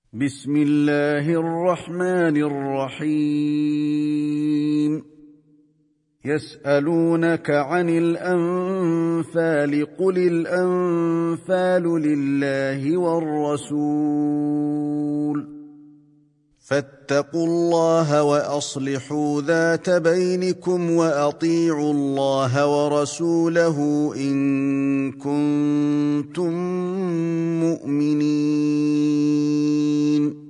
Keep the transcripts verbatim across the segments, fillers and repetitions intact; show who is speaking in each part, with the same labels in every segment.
Speaker 1: بسم الله الرحمن الرحيم. يسألونك عن الأنفال قل الأنفال لله والرسول فاتقوا الله وأصلحوا ذات بينكم وأطيعوا الله ورسوله إن كنتم مؤمنين.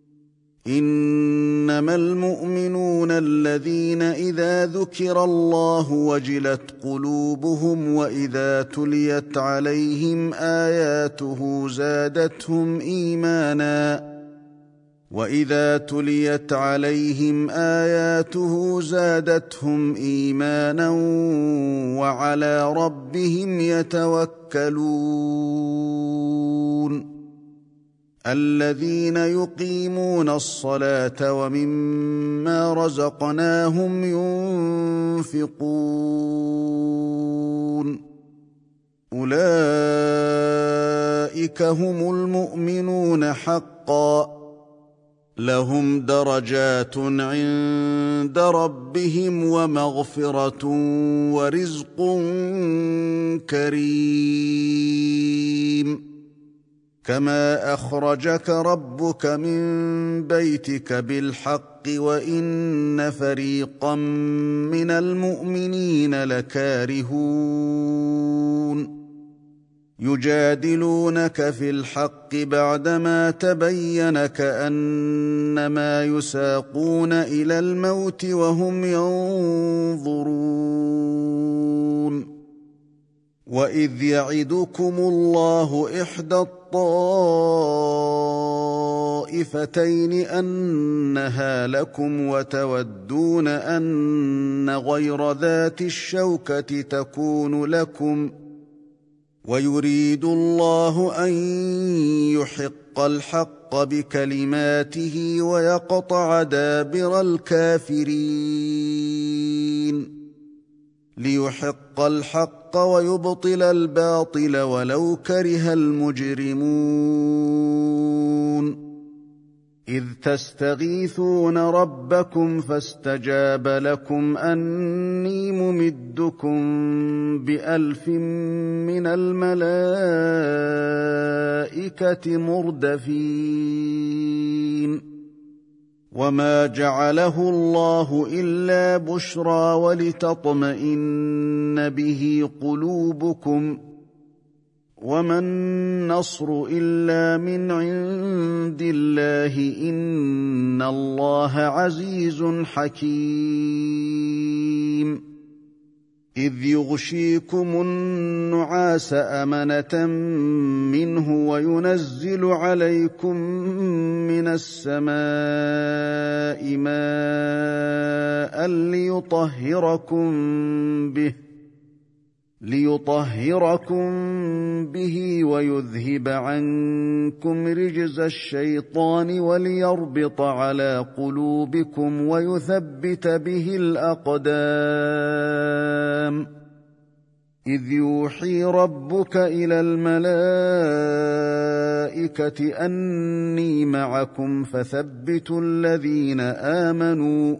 Speaker 1: إنما المؤمنون الذين إذا ذكر الله وجلت قلوبهم وإذا تليت عليهم آياته زادتهم إيمانا وإذا تليت عليهم آياته زادتهم إيمانا وعلى ربهم يتوكلون. الذين يقيمون الصلاة ومما رزقناهم ينفقون أولئك هم المؤمنون حقا لهم درجات عند ربهم ومغفرة ورزق كريم. كما أخرجك ربك من بيتك بالحق وإن فريقا من المؤمنين لكارهون يجادلونك في الحق بعدما تبين كأنما يساقون إلى الموت وهم ينظرون. وإذ يعدكم الله إحدى الطائفتين أنها لكم وتودون أن غير ذات الشوكة تكون لكم ويريد الله أن يحق الحق بكلماته ويقطع دابر الكافرين ليحق الحق ويبطل الباطل ولو كره المجرمون. إذ تستغيثون ربكم فاستجاب لكم أني ممدكم بألف من الملائكة مردفين. وما جعله الله إلا بشرى ولتطمئن به قلوبكم وما النصر إلا من عند الله إن الله عزيز حكيم. إذ يغشيكم النعاس أمنة منه وينزل عليكم من السماء ماء ليطهركم به ليطهركم به ويذهب عنكم رجز الشيطان وليربط على قلوبكم ويثبت به الأقدام. إذ يوحي ربك إلى الملائكة أني معكم فثبتوا الذين آمنوا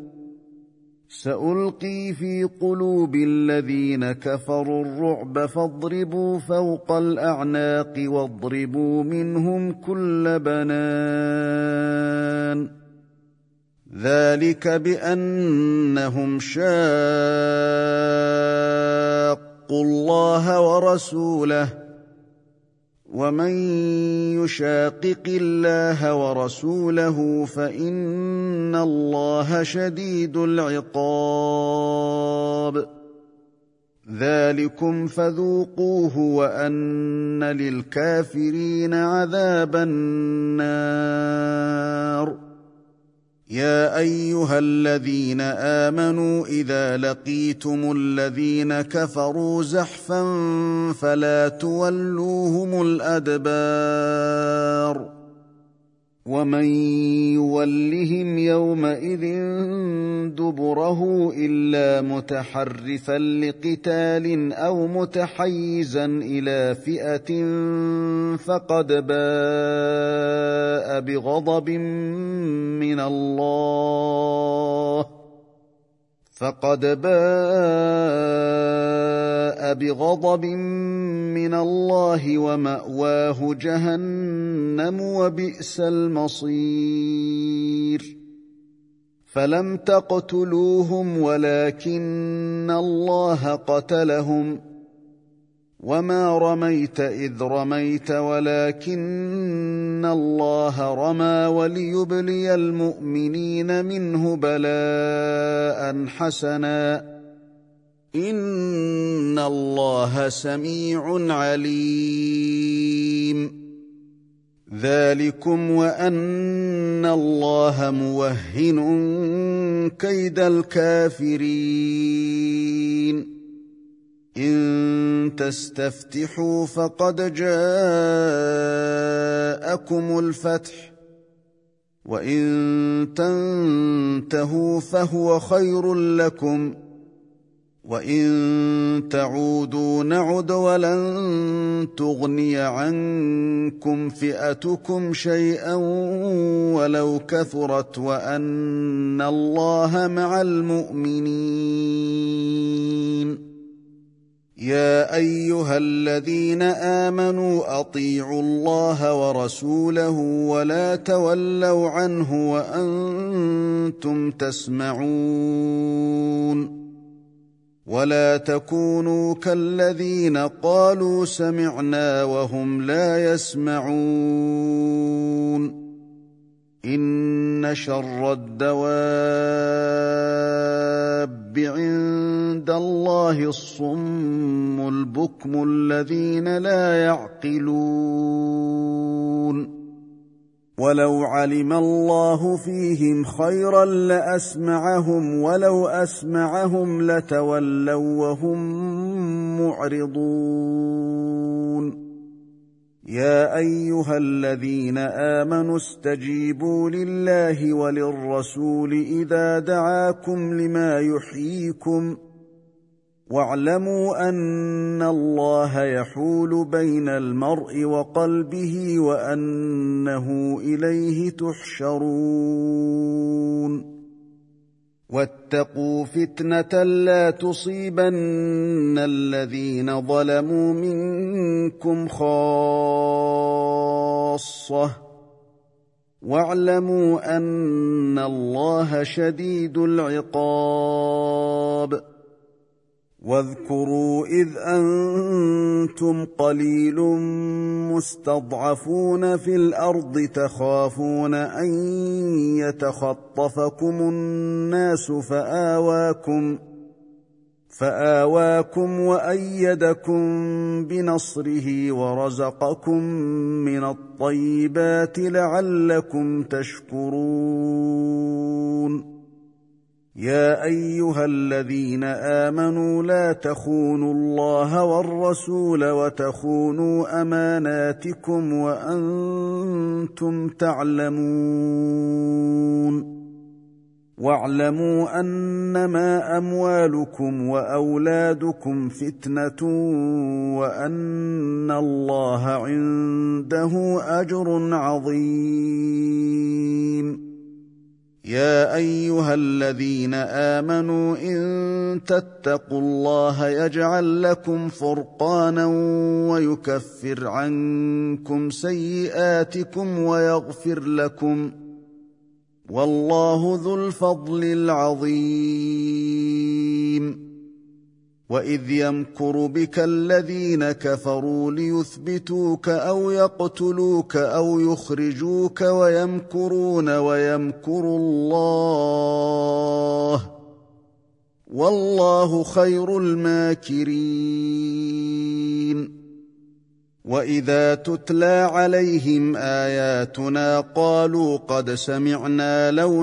Speaker 1: سألقي في قلوب الذين كفروا الرعب فاضربوا فوق الأعناق واضربوا منهم كل بنان. ذلك بأنهم شاقوا الله ورسوله ومن يشاقق الله ورسوله فإن الله شديد العقاب. ذلكم فذوقوه وأن للكافرين عذاب النار. يا أيها الذين آمنوا إذا لقيتم الذين كفروا زحفا فلا تولوهم الأدبار. ومن يولهم يومئذ دبره إلا متحرفا لقتال أو متحيزا إلى فئة فقد باء بغضب من الله فقد باء بغضب من الله ومأواه جهنم وبئس المصير فلم تقتلوهم ولكن الله قتلهم وما رميت إذ رميت ولكن الله رمى وليبلي المؤمنين منه بلاء حسنا إن الله سميع عليم ذلكم وأن الله موهن كيد الكافرين إن تستفتحوا فقد جاءكم الفتح وإن تنتهوا فهو خير لكم وإن تعودوا نعد ولن تغني عنكم فئتكم شيئا ولو كثرت وأن الله مع المؤمنين يا أيها الذين آمنوا أطيعوا الله ورسوله ولا تولوا عنه وأنتم تسمعون ولا تكونوا كالذين قالوا سمعنا وهم لا يسمعون إن شر الدواب عند الله الصم البكم الذين لا يعقلون ولو علم الله فيهم خيرا لأسمعهم ولو أسمعهم لتولوا وهم معرضون يا أيها الذين آمنوا استجيبوا لله وللرسول إذا دعاكم لما يحييكم واعلموا أن الله يحول بين المرء وقلبه وأنه إليه تحشرون واتقوا فتنة لا تصيبن الذين ظلموا منكم خاصة واعلموا أن الله شديد العقاب واذكروا إذ أنتم قليل مستضعفون في الأرض تخافون أن يتخطفكم الناس فآواكم فآواكم وأيدكم بنصره ورزقكم من الطيبات لعلكم تشكرون يا أيها الذين آمنوا لا تخونوا الله والرسول وتخونوا أماناتكم وأنتم تعلمون واعلموا أنما أموالكم وأولادكم فتنة وأن الله عنده أجر عظيم يا أيها الذين آمنوا إن تتقوا الله يجعل لكم فرقانا ويكفر عنكم سيئاتكم ويغفر لكم والله ذو الفضل العظيم وإذ يمكر بك الذين كفروا ليثبتوك أو يقتلوك أو يخرجوك ويمكرون ويمكر الله والله خير الماكرين وإذا تتلى عليهم آياتنا قالوا قد سمعنا لو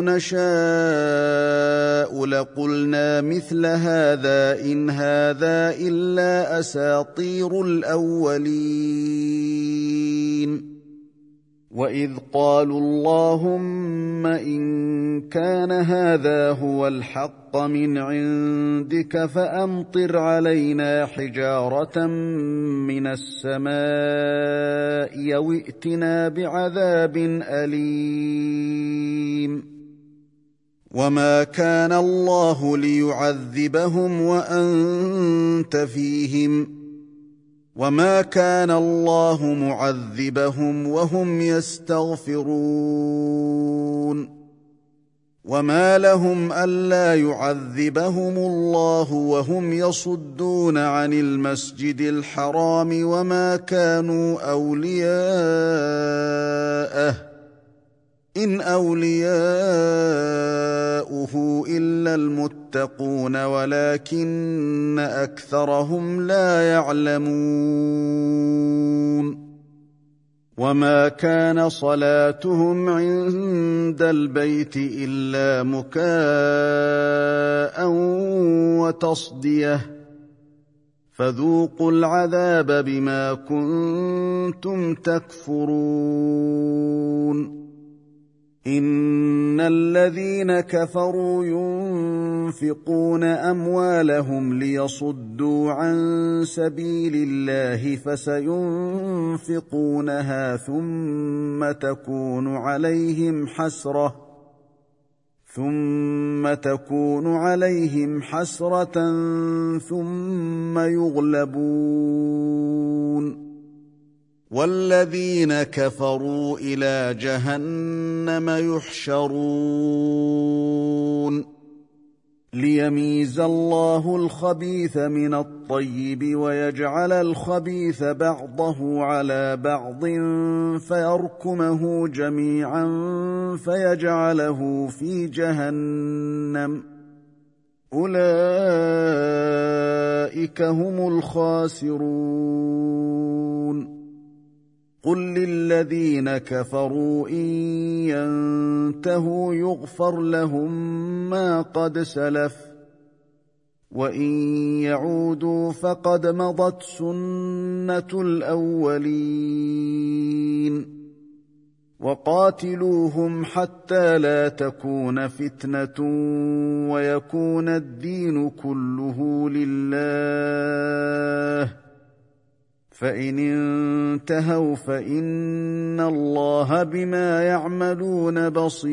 Speaker 1: نشاء لقلنا مثل هذا إن هذا إلا أساطير الأولين وإذ قالوا اللهم إن كان هذا هو الحق من عندك فأمطر علينا حجارة من السماء أو ائتنا بعذاب أليم وما كان الله ليعذبهم وأنت فيهم وما كان الله معذبهم وهم يستغفرون وما لهم ألا يعذبهم الله وهم يصدون عن المسجد الحرام وما كانوا أولياءه إن أولياؤه إلا المتقون ولكن أكثرهم لا يعلمون وما كان صلاتهم عند البيت إلا مكاء وتصدية فذوقوا العذاب بما كنتم تكفرون إن الذين كفروا ينفقون أموالهم ليصدوا عن سبيل الله فسينفقونها ثم تكون عليهم حسرة ثم تكون عليهم حسرة ثم يغلبون والذين كفروا إلى جهنم يحشرون ليميز الله الخبيث من الطيب ويجعل الخبيث بعضه على بعض فيركمه جميعا فيجعله في جهنم أولئك هم الخاسرون قل للذين كفروا إن ينتهوا يغفر لهم ما قد سلف وإن يعودوا فقد مضت سنة الأولين وقاتلوهم حتى لا تكون فتنة ويكون الدين كله لله فإن انتهوا فإن الله بما يعملون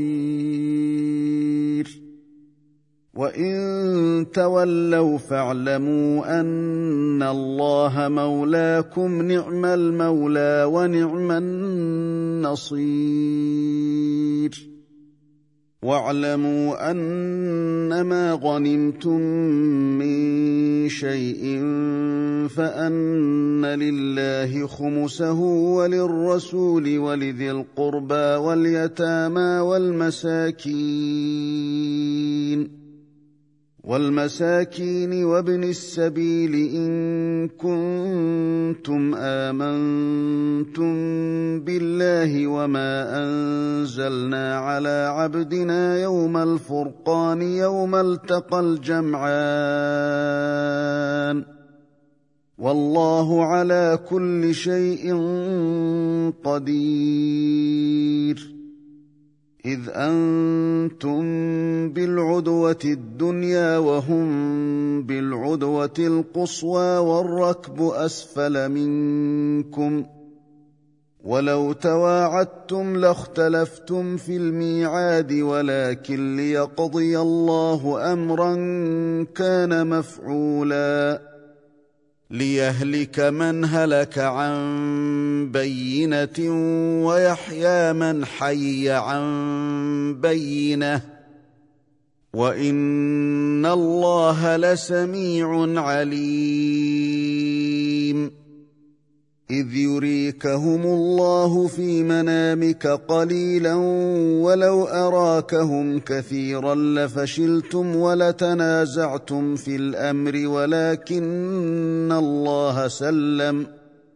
Speaker 1: بصير وإن تولوا فاعلموا أن الله مولاكم نعم المولى ونعم النصير واعلموا أنما غنمتم من شيء فأن لله خمسه وللرسول ولذي القربى واليتامى والمساكين والمساكين وابن السبيل إن كنتم آمنتم بالله وما أنزلنا على عبدنا يوم الفرقان يوم التقى الجمعان والله على كل شيء قدير إذ أنتم بالعدوة الدنيا وهم بالعدوة القصوى والركب أسفل منكم ولو تواعدتم لاختلفتم في الميعاد ولكن ليقضي الله أمرا كان مفعولا ليهلك من هلك عن بينة ويحيى من حي عن بينة وإن الله لسميع عليم إذ يريكهم الله في منامك قليلا ولو أراكهم كثيرا لفشلتم ولتنازعتم في الأمر ولكن الله سلم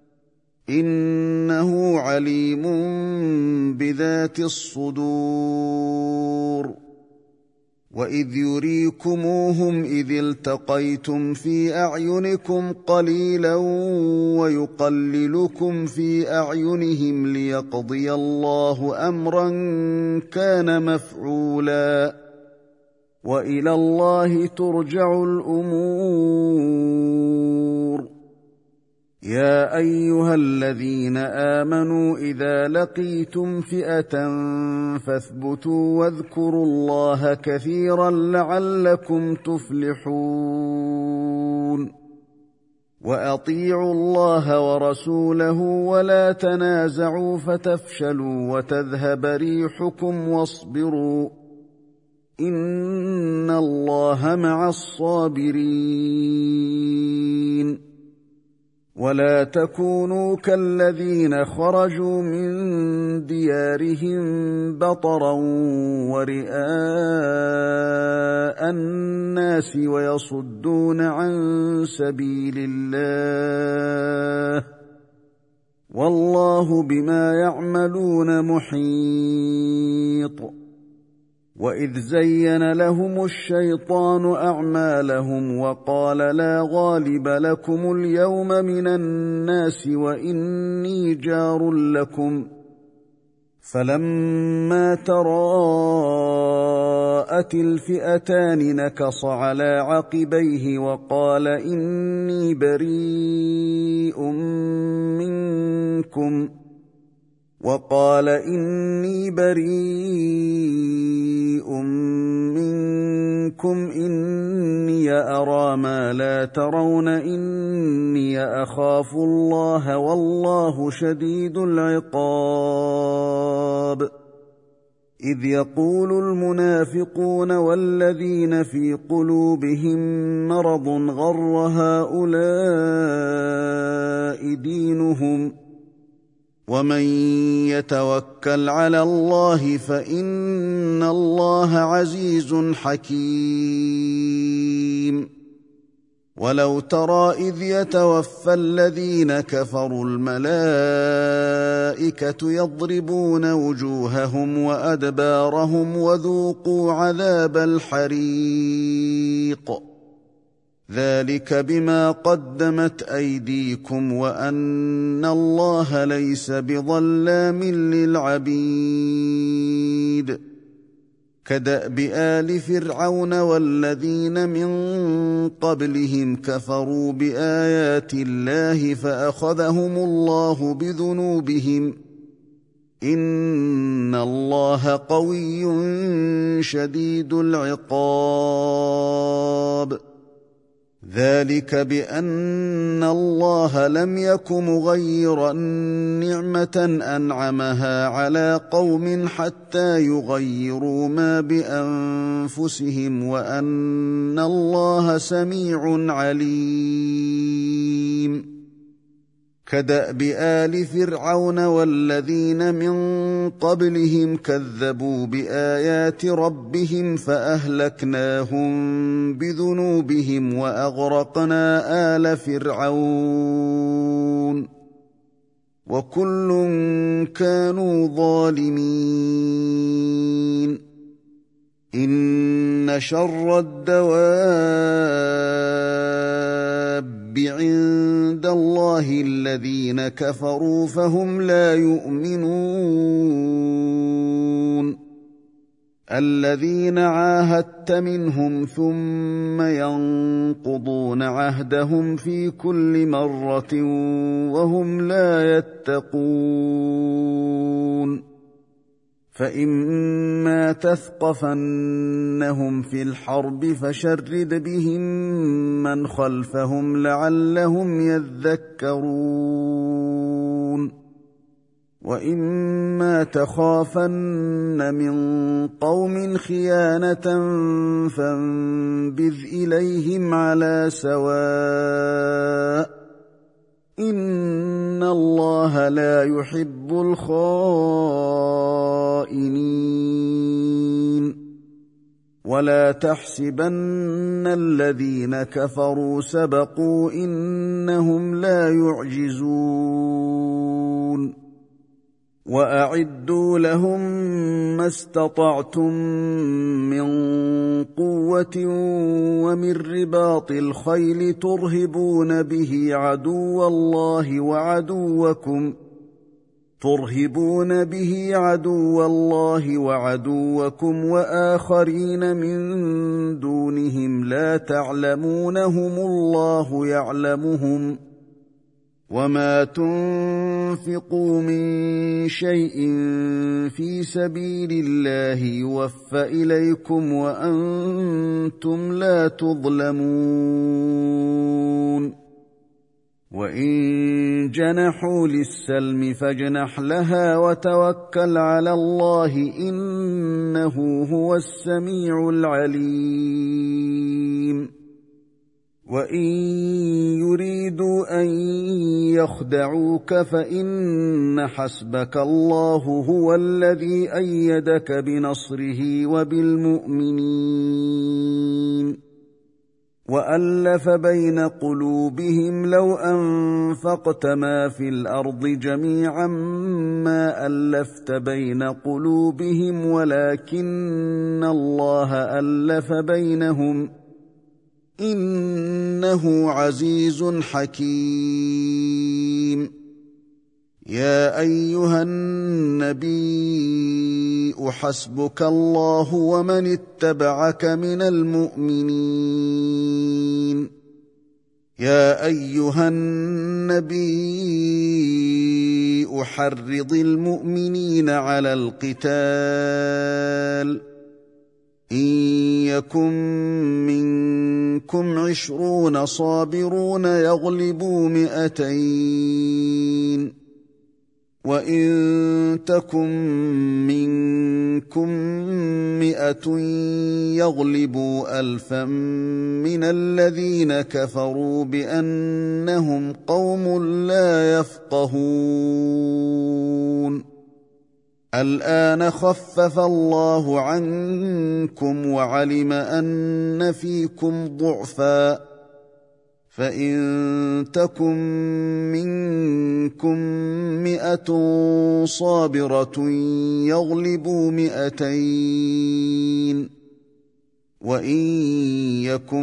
Speaker 1: إنه عليم بذات الصدور وإذ يريكموهم إذ التقيتم في أعينكم قليلا ويقللكم في أعينهم ليقضي الله أمرا كان مفعولا وإلى الله ترجع الأمور. يا أيها الذين آمنوا إذا لقيتم فئة فاثبتوا واذكروا الله كثيرا لعلكم تفلحون. وأطيعوا الله ورسوله ولا تنازعوا فتفشلوا وتذهب ريحكم واصبروا إن الله مع الصابرين. ولا تكونوا كالذين خرجوا من ديارهم بطرا ورئاء الناس ويصدون عن سبيل الله والله بما يعملون محيط. وإذ زين لهم الشيطان أعمالهم وقال لا غالب لكم اليوم من الناس وإني جار لكم فلما تراءت الفئتان نكص على عقبيه وقال إني بريء منكم وقال إني بريء منكم إني أرى ما لا ترون إني أخاف الله والله شديد العقاب. إذ يقول المنافقون والذين في قلوبهم مرض غر هؤلاء دينهم ومن يتوكل على الله فإن الله عزيز حكيم. ولو ترى إذ يتوفى الذين كفروا الملائكة يضربون وجوههم وأدبارهم وذوقوا عذاب الحريق ذلك بما قدمت أيديكم وأن الله ليس بظلام للعبيد. كدأب آل فرعون والذين من قبلهم كفروا بآيات الله فأخذهم الله بذنوبهم إن الله قوي شديد العقاب. ذلك بأن الله لم يك مغيرا نعمة أنعمها على قوم حتى يغيروا ما بأنفسهم وأن الله سميع عليم. كدأب آل فرعون والذين من قبلهم كذبوا بآيات ربهم فأهلكناهم بذنوبهم وأغرقنا آل فرعون وكل كانوا ظالمين. إن شر الدواب عند الله الذين كفروا فهم لا يؤمنون. الذين عاهدت منهم ثم ينقضون عهدهم في كل مرة وهم لا يتقون. فإما تثقفنهم في الحرب فشرد بهم من خلفهم لعلهم يذكرون. وإما تخافن من قوم خيانة فانبذ إليهم على سواء إن الله لا يحب الخائنين. ولا تحسبن الذين كفروا سبقوا إنهم لا يعجزون. وأعدوا لهم ما استطعتم من قوة ومن رباط الخيل ترهبون به عدو الله وعدوكم ترهبون به عدو الله وعدوكم وآخرين من دونهم لا تعلمونهم الله يعلمهم وما تنفقوا من شيء في سبيل الله يوفى إليكم وأنتم لا تظلمون وإن جنحوا للسلم فاجنح لها وتوكل على الله إنه هو السميع العليم وإن يريدوا أن يخدعوك فإن حسبك الله هو الذي أيدك بنصره وبالمؤمنين وألف بين قلوبهم لو أنفقت ما في الأرض جميعا ما ألفت بين قلوبهم ولكن الله ألف بينهم إنه عزيز حكيم يا أيها النبي حسبك الله ومن اتبعك من المؤمنين يا أيها النبي حرض المؤمنين على القتال إن يكن منكم عشرون صابرون يغلبوا مئتين وإن تكن منكم مئة يغلبوا ألفا من الذين كفروا بأنهم قوم لا يفقهون الآن خفف الله عنكم وعلم أن فيكم ضعفا فإن تكن منكم مئة صابرة يغلبوا مئتين وإن يكن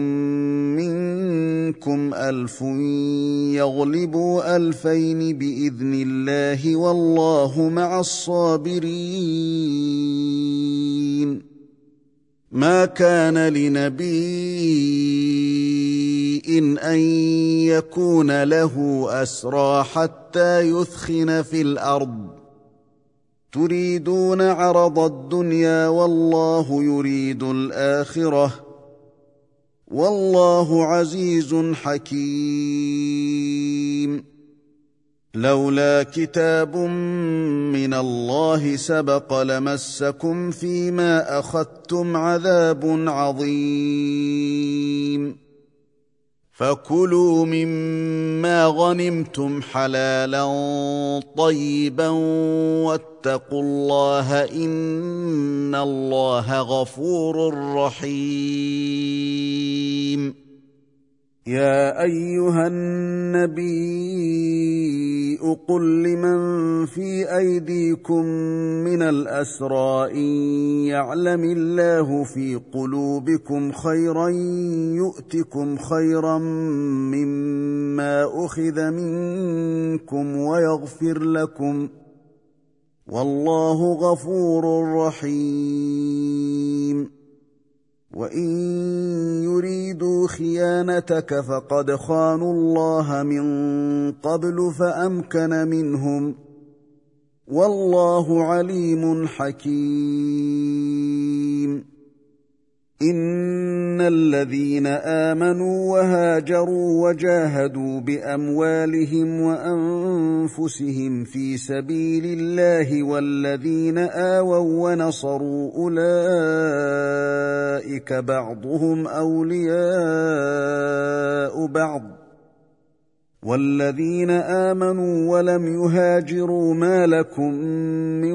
Speaker 1: منكم ألف يغلبوا ألفين بإذن الله والله مع الصابرين ما كان لنبي إن أن يكون له أسرى حتى يثخن في الأرض تريدون عرض الدنيا والله يريد الآخرة والله عزيز حكيم لولا كتاب من الله سبق لمسكم فيما أخذتم عذاب عظيم فكلوا مما غنمتم حلالا طيبا واتقوا الله إن الله غفور رحيم يا أيها النبي قل لمن في أيديكم من الأسرى إن يعلم الله في قلوبكم خيرا يؤتكم خيرا مما أخذ منكم ويغفر لكم والله غفور رحيم وإن يريدوا خيانتك فقد خانوا الله من قبل فأمكن منهم والله عليم حكيم إن الذين آمنوا وهاجروا وجاهدوا بأموالهم وأنفسهم في سبيل الله والذين آووا ونصروا أولئك بعضهم أولياء بعض والذين آمنوا ولم يهاجروا ما لكم من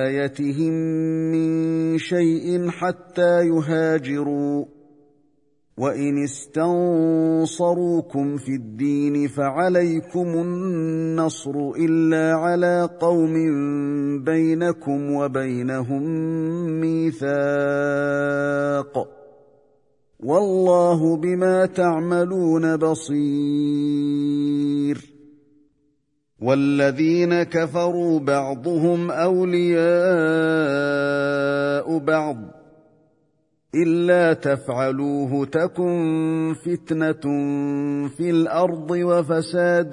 Speaker 1: ولايتهم من شيء حتى يهاجروا وان استنصروكم في الدين فعليكم النصر الا على قوم بينكم وبينهم ميثاق والله بما تعملون بصير والذين كفروا بعضهم اولياء بعض الا تفعلوه تكن فتنه في الارض وفساد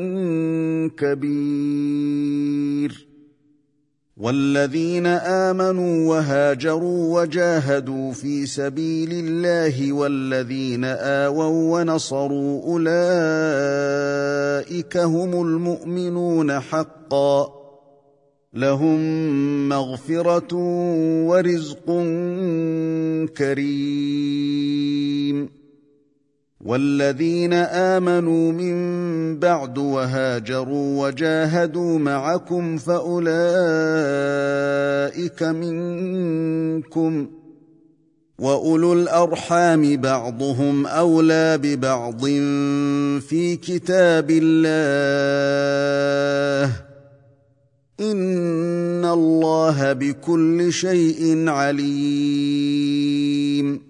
Speaker 1: كبير والذين امنوا وهاجروا وجاهدوا في سبيل الله والذين آووا ونصروا اولئك هم المؤمنون حقا لهم مغفرة ورزق كريم والذين آمنوا من بعد وهاجروا وجاهدوا معكم فأولئك منكم وأولو الأرحام بعضهم أولى ببعض في كتاب الله إن الله بكل شيء عليم